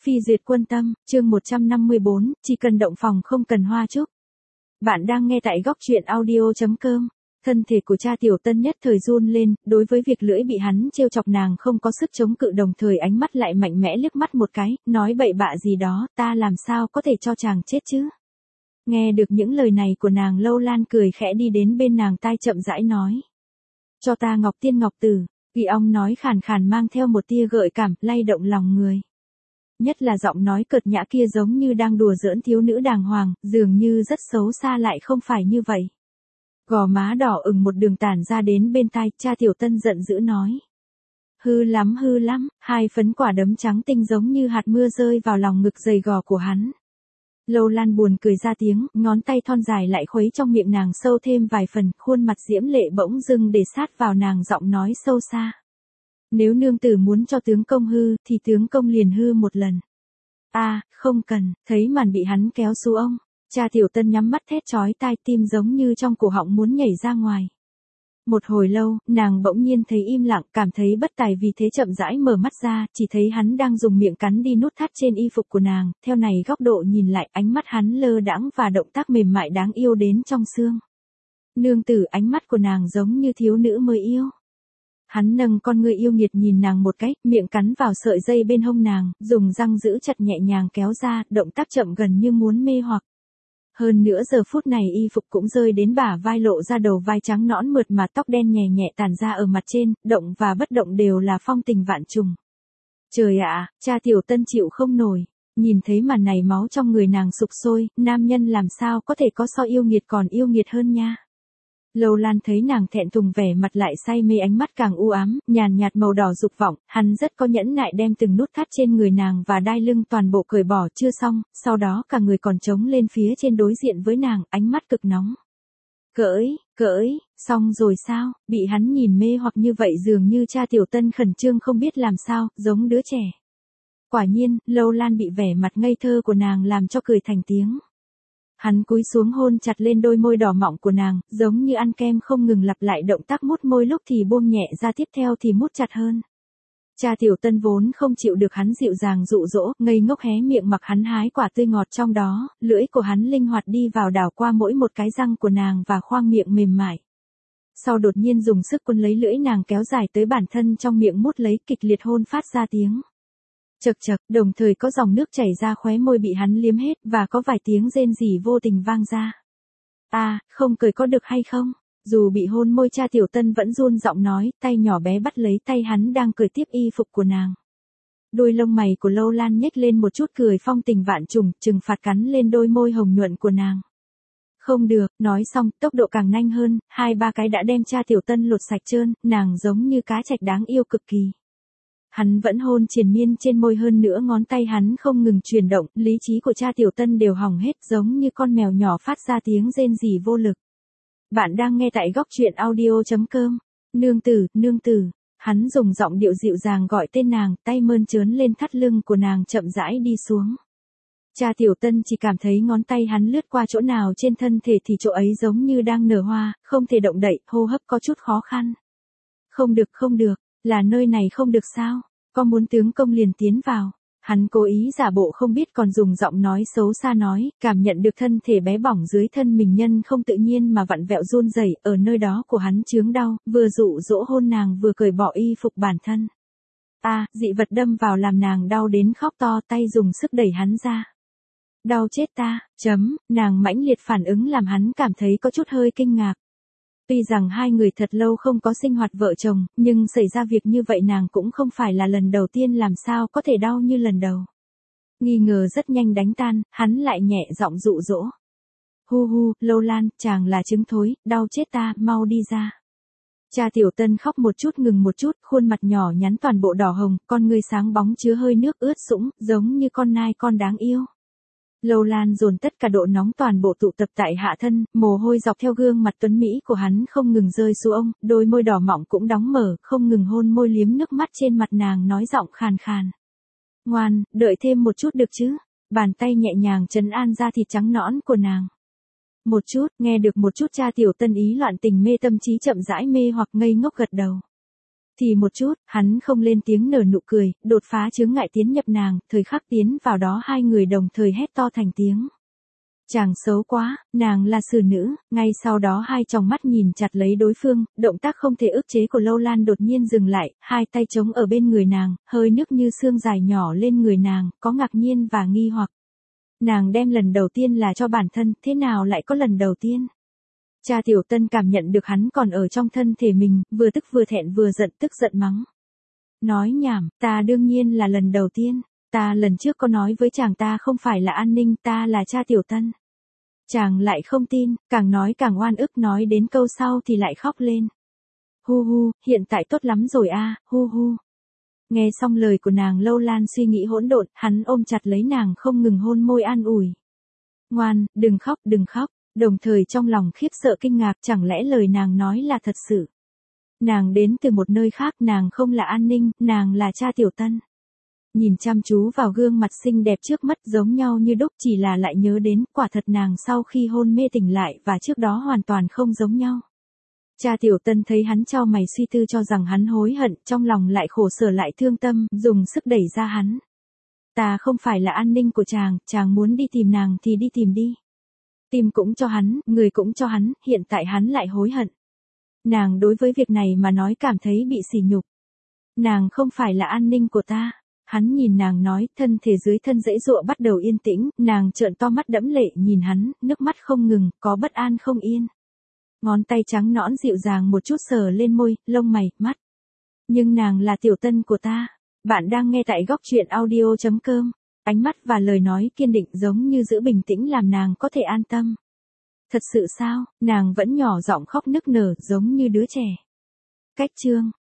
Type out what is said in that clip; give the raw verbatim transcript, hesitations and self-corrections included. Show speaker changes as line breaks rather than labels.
Phi duyệt quân tâm, chương một trăm năm mươi bốn, chỉ cần động phòng không cần hoa chúc. Bạn đang nghe tại góc truyện audio chấm com. Thân thể của cha Tiểu Tân nhất thời run lên, đối với việc lưỡi bị hắn trêu chọc nàng không có sức chống cự, đồng thời ánh mắt lại mạnh mẽ liếc mắt một cái, nói bậy bạ gì đó, ta làm sao có thể cho chàng chết chứ. Nghe được những lời này của nàng, Lâu Lan cười khẽ đi đến bên nàng tai chậm rãi nói. Cho ta ngọc tiên ngọc tử, Ghi ong nói khàn khàn mang theo một tia gợi cảm, lay động lòng người. Nhất là giọng nói cợt nhã kia giống như đang đùa giỡn thiếu nữ đàng hoàng, dường như rất xấu xa lại không phải như vậy. Gò má đỏ ửng một đường tản ra đến bên tai, cha Tiểu Tân giận dữ nói. Hư lắm hư lắm, hai phấn quả đấm trắng tinh giống như hạt mưa rơi vào lòng ngực dày gò của hắn. Lâu Lan buồn cười ra tiếng, ngón tay thon dài lại khuấy trong miệng nàng sâu thêm vài phần, khuôn mặt diễm lệ bỗng dưng để sát vào nàng, giọng nói sâu xa. Nếu nương tử muốn cho tướng công hư, thì tướng công liền hư một lần. A, à, không cần, thấy màn bị hắn kéo xù ông. Cha Tiểu Tân nhắm mắt thét chói tai, tim giống như trong cổ họng muốn nhảy ra ngoài. Một hồi lâu, nàng bỗng nhiên thấy im lặng, cảm thấy bất tài, vì thế chậm rãi mở mắt ra, chỉ thấy hắn đang dùng miệng cắn đi nút thắt trên y phục của nàng, theo này góc độ nhìn lại, ánh mắt hắn lơ đãng và động tác mềm mại đáng yêu đến trong xương. Nương tử, ánh mắt của nàng giống như thiếu nữ mới yêu. Hắn nâng con ngươi yêu nghiệt nhìn nàng một cái, miệng cắn vào sợi dây bên hông nàng, dùng răng giữ chặt nhẹ nhàng kéo ra, động tác chậm gần như muốn mê hoặc. Hơn nữa giờ phút này y phục cũng rơi đến bả vai, lộ ra đầu vai trắng nõn mượt mà, tóc đen nhẹ nhẹ tản ra ở mặt trên, động và bất động đều là phong tình vạn trùng. Trời ạ, cha Tiểu Tân chịu không nổi, nhìn thấy màn này máu trong người nàng sục sôi, nam nhân làm sao có thể có so yêu nghiệt còn yêu nghiệt hơn nha. Lâu Lan thấy nàng thẹn thùng, vẻ mặt lại say mê, ánh mắt càng u ám, nhàn nhạt màu đỏ dục vọng, hắn rất có nhẫn nại đem từng nút thắt trên người nàng và đai lưng toàn bộ cởi bỏ. Chưa xong, sau đó cả người còn trống lên phía trên đối diện với nàng, ánh mắt cực nóng. Cởi, cởi, xong rồi sao? Bị hắn nhìn mê hoặc như vậy, dường như cha Tiểu Tân khẩn trương không biết làm sao, giống đứa trẻ. Quả nhiên, Lâu Lan bị vẻ mặt ngây thơ của nàng làm cho cười thành tiếng. Hắn cúi xuống hôn chặt lên đôi môi đỏ mọng của nàng, giống như ăn kem không ngừng lặp lại động tác mút môi, lúc thì buông nhẹ ra, tiếp theo thì mút chặt hơn. Cha Tiểu Tân vốn không chịu được hắn dịu dàng dụ dỗ, ngây ngốc hé miệng mặc hắn hái quả tươi ngọt trong đó, lưỡi của hắn linh hoạt đi vào đảo qua mỗi một cái răng của nàng và khoang miệng mềm mại. Sau đột nhiên dùng sức cuốn lấy lưỡi nàng kéo dài tới bản thân trong miệng, mút lấy, kịch liệt hôn phát ra tiếng chật chật, đồng thời có dòng nước chảy ra khóe môi bị hắn liếm hết, và có vài tiếng rên rỉ vô tình vang ra. A, à, không cười có được hay không? Dù bị hôn môi, cha Tiểu Tân vẫn run giọng nói, tay nhỏ bé bắt lấy tay hắn đang cởi tiếp y phục của nàng. Đôi lông mày của Lâu Lan nhếch lên một chút cười phong tình vạn trùng, trừng phạt cắn lên đôi môi hồng nhuận của nàng. Không được, nói xong, tốc độ càng nhanh hơn, hai ba cái đã đem cha Tiểu Tân lột sạch trơn, nàng giống như cá trạch đáng yêu cực kỳ. Hắn vẫn hôn triền miên trên môi, hơn nữa ngón tay hắn không ngừng chuyển động, lý trí của cha Tiểu Tân đều hỏng hết, giống như con mèo nhỏ phát ra tiếng rên rỉ vô lực. Bạn đang nghe tại góc truyện audio chấm com. Nương tử, nương tử. Hắn dùng giọng điệu dịu dàng gọi tên nàng, tay mơn trớn lên thắt lưng của nàng chậm rãi đi xuống. Cha Tiểu Tân chỉ cảm thấy ngón tay hắn lướt qua chỗ nào trên thân thể thì chỗ ấy giống như đang nở hoa, không thể động đậy, hô hấp có chút khó khăn. Không được không được. Là nơi này không được sao? Có muốn tướng công liền tiến vào. Hắn cố ý giả bộ không biết, còn dùng giọng nói xấu xa nói, cảm nhận được thân thể bé bỏng dưới thân mình nhân không tự nhiên mà vặn vẹo run rẩy, ở nơi đó của hắn chướng đau, vừa dụ dỗ hôn nàng vừa cởi bỏ y phục bản thân. A, à, dị vật đâm vào làm nàng đau đến khóc to, tay dùng sức đẩy hắn ra. Đau chết ta, chấm, nàng mãnh liệt phản ứng làm hắn cảm thấy có chút hơi kinh ngạc. Tuy rằng hai người thật lâu không có sinh hoạt vợ chồng, nhưng xảy ra việc như vậy nàng cũng không phải là lần đầu tiên, làm sao có thể đau như lần đầu. Nghi ngờ rất nhanh đánh tan, hắn lại nhẹ giọng dụ dỗ. Hu hu, Lâu Lan, chàng là trứng thối, đau chết ta, mau đi ra. Cha Tiểu Tân khóc một chút ngừng một chút, khuôn mặt nhỏ nhắn toàn bộ đỏ hồng, con ngươi sáng bóng chứa hơi nước ướt sũng, giống như con nai con đáng yêu. Lâu Lan dồn tất cả độ nóng toàn bộ tụ tập tại hạ thân, mồ hôi dọc theo gương mặt tuấn mỹ của hắn không ngừng rơi xuống ông, đôi môi đỏ mọng cũng đóng mở, không ngừng hôn môi liếm nước mắt trên mặt nàng, nói giọng khàn khàn. Ngoan, đợi thêm một chút được chứ? Bàn tay nhẹ nhàng trấn an da thịt trắng nõn của nàng. Một chút, nghe được một chút, cha Tiểu Tân ý loạn tình mê tâm trí chậm rãi mê hoặc ngây ngốc gật đầu. Thì một chút, hắn không lên tiếng nở nụ cười, đột phá chướng ngại tiến nhập nàng, thời khắc tiến vào đó hai người đồng thời hét to thành tiếng. Chàng xấu quá, nàng là xử nữ, ngay sau đó hai tròng mắt nhìn chặt lấy đối phương, động tác không thể ức chế của Lâu Lan đột nhiên dừng lại, hai tay chống ở bên người nàng, hơi nước như sương dài nhỏ lên người nàng, có ngạc nhiên và nghi hoặc. Nàng đem lần đầu tiên là cho bản thân, thế nào lại có lần đầu tiên? Cha Tiểu Tân cảm nhận được hắn còn ở trong thân thể mình, vừa tức vừa thẹn vừa giận tức giận mắng. Nói nhảm, ta đương nhiên là lần đầu tiên, ta lần trước có nói với chàng ta không phải là An Ninh, ta là cha Tiểu Tân. Chàng lại không tin, càng nói càng oan ức, nói đến câu sau thì lại khóc lên. Hu hu, hiện tại tốt lắm rồi a, hu hu. Nghe xong lời của nàng, Lâu Lan suy nghĩ hỗn độn, hắn ôm chặt lấy nàng không ngừng hôn môi an ủi. Ngoan, đừng khóc, đừng khóc, đồng thời trong lòng khiếp sợ kinh ngạc, chẳng lẽ lời nàng nói là thật sự. Nàng đến từ một nơi khác, nàng không là An Ninh, nàng là cha Tiểu Tân. Nhìn chăm chú vào gương mặt xinh đẹp trước mắt giống nhau như đúc, chỉ là lại nhớ đến, quả thật nàng sau khi hôn mê tỉnh lại và trước đó hoàn toàn không giống nhau. Cha Tiểu Tân thấy hắn chau mày suy tư cho rằng hắn hối hận, trong lòng lại khổ sở lại thương tâm, dùng sức đẩy ra hắn. Ta không phải là An Ninh của chàng, chàng muốn đi tìm nàng thì đi tìm đi. Tìm cũng cho hắn, người cũng cho hắn, hiện tại hắn lại hối hận. Nàng đối với việc này mà nói cảm thấy bị sỉ nhục. Nàng không phải là An Ninh của ta. Hắn nhìn nàng nói, thân thể dưới thân dãy dụa bắt đầu yên tĩnh, nàng trợn to mắt đẫm lệ nhìn hắn, nước mắt không ngừng, có bất an không yên. Ngón tay trắng nõn dịu dàng một chút sờ lên môi, lông mày, mắt. Nhưng nàng là Tiểu Tân của ta. Bạn đang nghe tại góc truyện audio chấm com. Ánh mắt và lời nói kiên định giống như giữ bình tĩnh làm nàng có thể an tâm. Thật sự sao, nàng vẫn nhỏ giọng khóc nức nở giống như đứa trẻ. Cách chương.